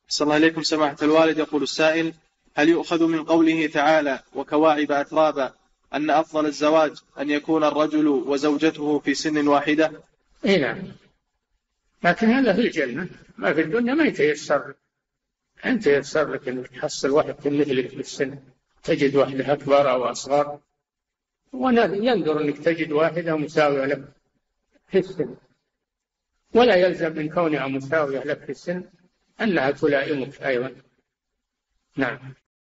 صلى الله عليكم سماحة الوالد. يقول السائل: هل يؤخذ من قوله تعالى وكواعب أترابا أن أفضل الزواج أن يكون الرجل وزوجته في سن واحدة؟ إيه نعم، لكن هذا في الجنة، ما في الدنيا ما يتيسر. أنت يتيسر لك أنك تحصل واحد مثلك في السن، تجد واحدة أكبر أو أصغر، وينظر أنك تجد واحدة مساوية لك في السن، ولا يلزم من كونها مساوية لك في السن أنها تلائمك أيضا. نعم.